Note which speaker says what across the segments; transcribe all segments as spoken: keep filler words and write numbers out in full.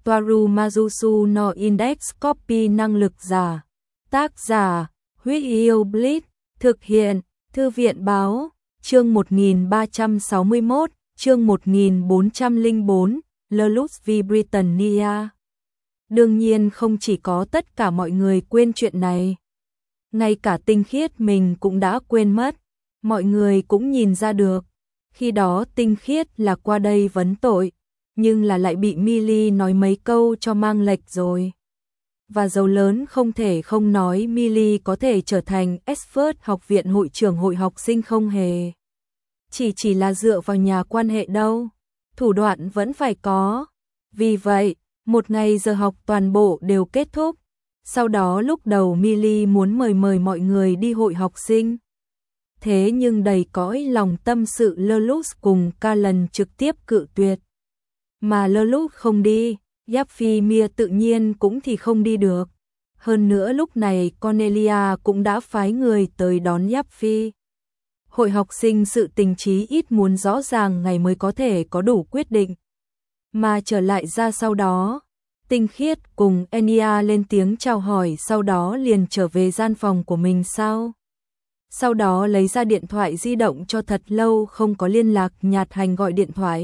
Speaker 1: Toaru Majusu no Index Copy năng lực giả. Tác giả, Huyết Yêu Blitz, thực hiện, Thư viện báo, chương một nghìn ba trăm sáu mươi mốt, chương một nghìn bốn trăm lẻ bốn, Lelouch vì Britannia. Đương nhiên không chỉ có tất cả mọi người quên chuyện này. Ngay cả Tinh Khiết mình cũng đã quên mất, mọi người cũng nhìn ra được. Khi đó Tinh Khiết là qua đây vấn tội, nhưng là lại bị Millie nói mấy câu cho mang lệch rồi. Và dấu lớn không thể không nói Millie có thể trở thành Oxford học viện hội trưởng hội học sinh không hề. Chỉ chỉ là dựa vào nhà quan hệ đâu, thủ đoạn vẫn phải có. Vì vậy, một ngày giờ học toàn bộ đều kết thúc. Sau đó lúc đầu Millie muốn mời mời mọi người đi hội học sinh. Thế nhưng đầy cõi lòng tâm sự Lelouch cùng Callan trực tiếp cự tuyệt. Mà Lelouch không đi, Yaphi tự nhiên cũng thì không đi được. Hơn nữa lúc này Cornelia cũng đã phái người tới đón Yaphi. Hội học sinh sự tình chí ít muốn rõ ràng ngày mới có thể có đủ quyết định. Mà trở lại ra sau đó, Tinh Khiết cùng Enya lên tiếng chào hỏi, sau đó liền trở về gian phòng của mình sao. Sau đó lấy ra điện thoại di động cho thật lâu không có liên lạc. Nhạt Hành gọi điện thoại.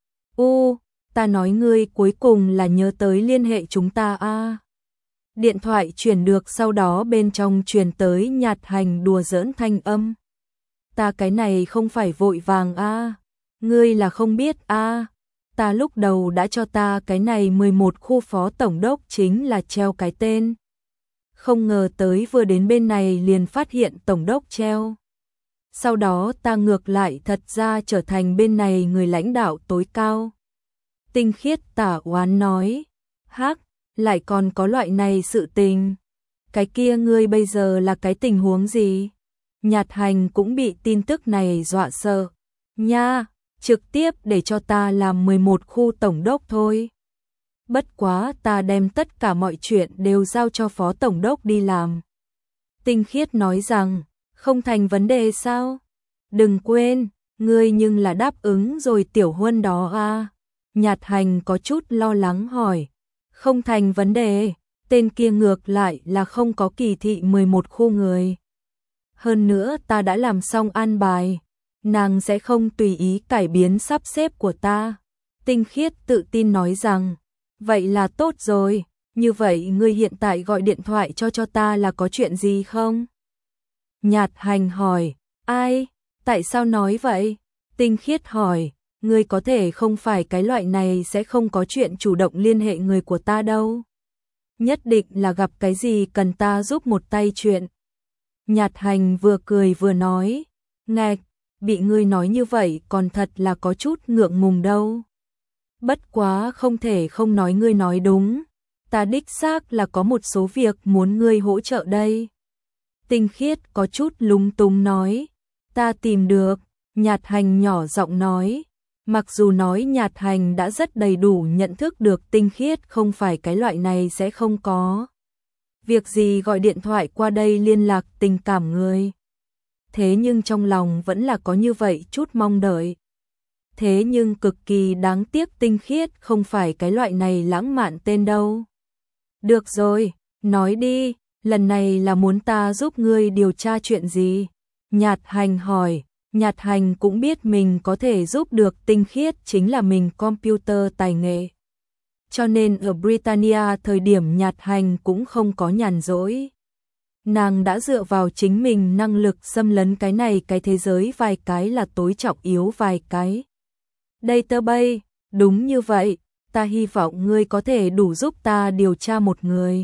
Speaker 1: U, ta nói ngươi cuối cùng là nhớ tới liên hệ chúng ta a. À. Điện thoại chuyển được, sau đó bên trong truyền tới Nhạt Hành đùa giỡn thanh âm. Ta cái này không phải vội vàng a, à. Ngươi là không biết a. À. Ta lúc đầu đã cho ta cái này mười một khu phó tổng đốc chính là treo cái tên. Không ngờ tới vừa đến bên này liền phát hiện tổng đốc treo. Sau đó ta ngược lại thật ra trở thành bên này người lãnh đạo tối cao. Tinh Khiết tả oán nói. Hắc, lại còn có loại này sự tình. Cái kia ngươi bây giờ là cái tình huống gì? Nhạt Hành cũng bị tin tức này dọa sợ. Nha, trực tiếp để cho ta làm mười một khu tổng đốc thôi. Bất quá ta đem tất cả mọi chuyện đều giao cho phó tổng đốc đi làm. Tinh Khiết nói rằng, không thành vấn đề sao? Đừng quên, ngươi nhưng là đáp ứng rồi tiểu huân đó à? Nhạt Hành có chút lo lắng hỏi. Không thành vấn đề, tên kia ngược lại là không có kỳ thị mười một khu người. Hơn nữa ta đã làm xong an bài, nàng sẽ không tùy ý cải biến sắp xếp của ta. Tinh Khiết tự tin nói rằng, vậy là tốt rồi, như vậy ngươi hiện tại gọi điện thoại cho cho ta là có chuyện gì không? Nhạt Hành hỏi, ai, tại sao nói vậy? Tinh Khiết hỏi, ngươi có thể không phải cái loại này sẽ không có chuyện chủ động liên hệ người của ta đâu. Nhất định là gặp cái gì cần ta giúp một tay chuyện. Nhạt Hành vừa cười vừa nói, ngạch, bị ngươi nói như vậy còn thật là có chút ngượng ngùng đâu. Bất quá không thể không nói ngươi nói đúng, ta đích xác là có một số việc muốn ngươi hỗ trợ đây. Tinh Khiết có chút lúng túng nói, ta tìm được. Nhạt Hành nhỏ giọng nói, mặc dù nói Nhạt Hành đã rất đầy đủ nhận thức được Tinh Khiết không phải cái loại này sẽ không có việc gì gọi điện thoại qua đây liên lạc tình cảm người. Thế nhưng trong lòng vẫn là có như vậy chút mong đợi. Thế nhưng cực kỳ đáng tiếc Tinh Khiết không phải cái loại này lãng mạn tên đâu. Được rồi, nói đi, lần này là muốn ta giúp ngươi điều tra chuyện gì? Nhạt Hành hỏi. Nhạt Hành cũng biết mình có thể giúp được Tinh Khiết chính là mình computer tài nghệ. Cho nên ở Britannia thời điểm Nhạt Hành cũng không có nhàn rỗi. Nàng đã dựa vào chính mình năng lực xâm lấn cái này cái thế giới vài cái là tối trọng yếu vài cái. Database, đúng như vậy, ta hy vọng ngươi có thể đủ giúp ta điều tra một người.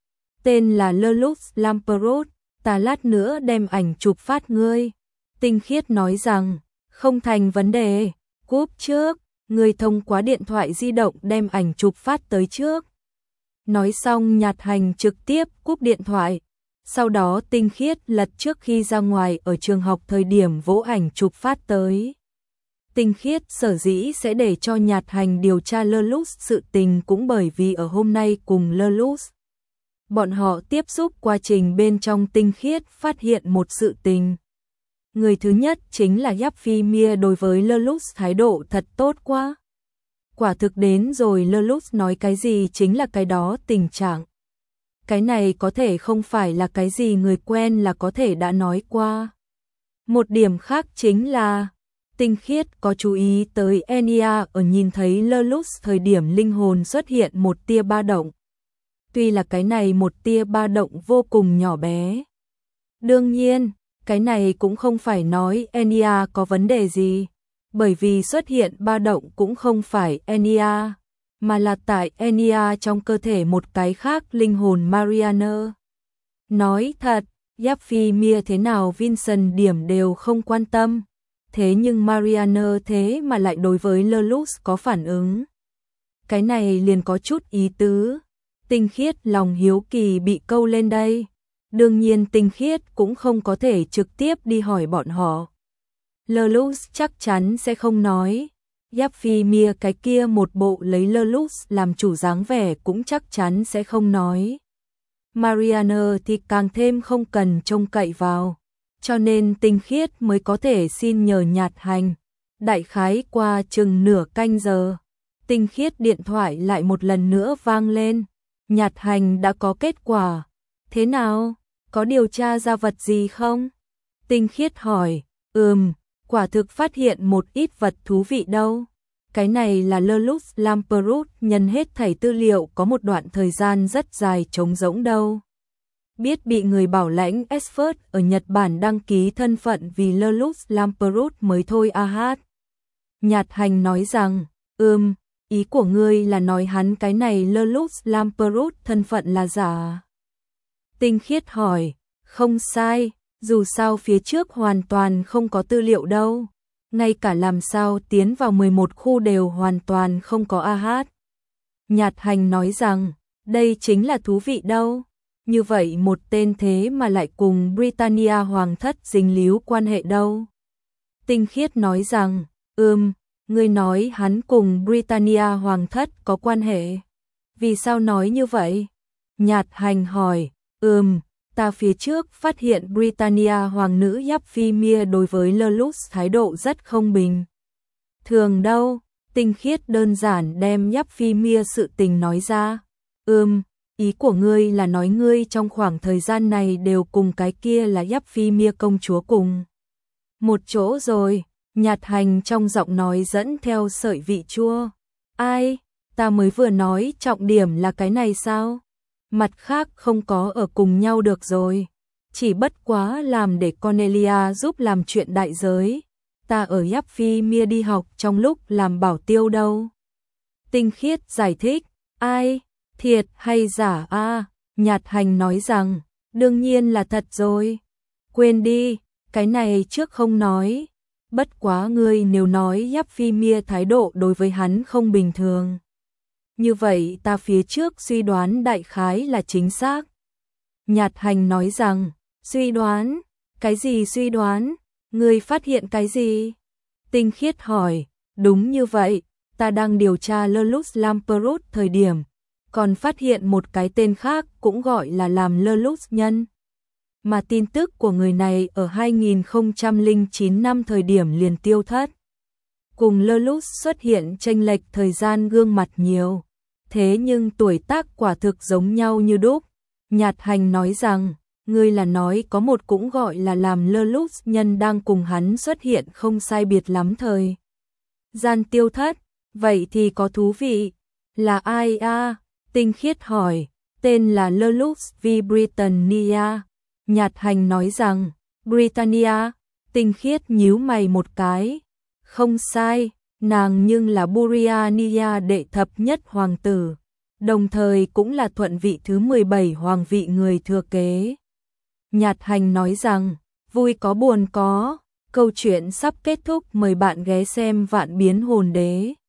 Speaker 1: Tên là Lelouch Lamperot, ta lát nữa đem ảnh chụp phát ngươi. Tinh Khiết nói rằng, không thành vấn đề, cúp trước, ngươi thông qua điện thoại di động đem ảnh chụp phát tới trước. Nói xong Nhạt Hành trực tiếp cúp điện thoại. Sau đó Tinh Khiết lật trước khi ra ngoài ở trường học thời điểm vỗ ảnh chụp phát tới. Tinh Khiết sở dĩ sẽ để cho Nhạt Hành điều tra Lelouch sự tình cũng bởi vì ở hôm nay cùng Lelouch. Bọn họ tiếp xúc quá trình bên trong Tinh Khiết phát hiện một sự tình. Người thứ nhất chính là Yaphi Mia đối với Lelouch thái độ thật tốt quá. quả thực đến rồi Lelouch nói cái gì chính là cái đó tình trạng. Cái này có thể không phải là cái gì người quen là có thể đã nói qua. Một điểm khác chính là Tinh Khiết có chú ý tới Enya ở nhìn thấy Lelouch thời điểm linh hồn xuất hiện một tia ba động. Tuy là cái này một tia ba động vô cùng nhỏ bé. Đương nhiên, cái này cũng không phải nói Enya có vấn đề gì, bởi vì xuất hiện ba động cũng không phải Enya, mà là tại Enya trong cơ thể một cái khác linh hồn Marianne. Nói thật, Yaphi thế nào Vincent điểm đều không quan tâm, thế nhưng Marianne thế mà lại đối với Lelouch có phản ứng. Cái này liền có chút ý tứ. Tinh Khiết lòng hiếu kỳ bị câu lên đây. Đương nhiên Tinh Khiết cũng không có thể trực tiếp đi hỏi bọn họ. Lelouch chắc chắn sẽ không nói. Yaphi cái kia một bộ lấy Lelouch làm chủ dáng vẻ cũng chắc chắn sẽ không nói. Marianne thì càng thêm không cần trông cậy vào. Cho nên Tinh Khiết mới có thể xin nhờ Nhạt Hành. Đại khái qua chừng nửa canh giờ. Tinh Khiết điện thoại lại một lần nữa vang lên. Nhạt Hành đã có kết quả. Thế nào? Có điều tra ra vật gì không? Tinh Khiết hỏi. Ừm, quả thực phát hiện một ít vật thú vị đâu. Cái này là Lelouch Lamperoux nhân hết thảy tư liệu có một đoạn thời gian rất dài trống rỗng đâu. Biết bị người bảo lãnh Esford ở Nhật Bản đăng ký thân phận vì Lelouch Lamperoux mới thôi a hát. Nhạt Hành nói rằng, ừm, ý của ngươi là nói hắn cái này Lelouch Lamperoux thân phận là giả. Tinh Khiết hỏi, không sai, dù sao phía trước hoàn toàn không có tư liệu đâu. Ngay cả làm sao tiến vào mười một khu đều hoàn toàn không có a hát. Nhạt Hành nói rằng, đây chính là thú vị đâu. Như vậy một tên thế mà lại cùng Britannia Hoàng thất dính líu quan hệ đâu. Tinh Khiết nói rằng, ừm, ngươi nói hắn cùng Britannia Hoàng thất có quan hệ. Vì sao nói như vậy? Nhạt Hành hỏi, ừm, ta phía trước phát hiện Britannia Hoàng nữ Yaphi đối với Lelouch thái độ rất không bình. Thường đâu, Tinh Khiết đơn giản đem Yaphi sự tình nói ra. Ừm, ý của ngươi là nói ngươi trong khoảng thời gian này đều cùng cái kia là Yaphi công chúa cùng một chỗ rồi. Nhạt Hành trong giọng nói dẫn theo sợi vị chua. Ai, ta mới vừa nói trọng điểm là cái này sao? Mặt khác không có ở cùng nhau được rồi. Chỉ bất quá làm để Cornelia giúp làm chuyện đại giới. Ta ở Yaphi đi học trong lúc làm bảo tiêu đâu. Tinh Khiết giải thích. Ai, thiệt hay giả a? À? Nhạt Hành nói rằng, đương nhiên là thật rồi. Quên đi, cái này trước không nói. Bất quá ngươi nếu nói Yaphi thái độ đối với hắn không bình thường. Như vậy ta phía trước suy đoán đại khái là chính xác. Nhạt Hành nói rằng, suy đoán? Cái gì suy đoán? Ngươi phát hiện cái gì? Tinh Khiết hỏi, đúng như vậy, ta đang điều tra Lelouch Lamperoux thời điểm, còn phát hiện một cái tên khác cũng gọi là làm Lelouch nhân. Mà tin tức của người này ở hai nghìn không trăm lẻ chín năm thời điểm liền tiêu thất. Cùng Lelouch xuất hiện chênh lệch thời gian gương mặt nhiều. Thế nhưng tuổi tác quả thực giống nhau như đúc. Nhạt Hành nói rằng, ngươi là nói có một cũng gọi là làm Lelouch nhân đang cùng hắn xuất hiện không sai biệt lắm thời gian tiêu thất. Vậy thì có thú vị. Là ai a? À? Tinh Khiết hỏi. Tên là Lelouch vì Britannia. Nhạt Hành nói rằng, Britannia. Tinh Khiết nhíu mày một cái. Không sai, nàng nhưng là Britannia đệ thập nhất hoàng tử, đồng thời cũng là thuận vị thứ mười bảy hoàng vị người thừa kế. Nhạt Hành nói rằng, vui có buồn có, câu chuyện sắp kết thúc, mời bạn ghé xem Vạn Biến Hồn Đế.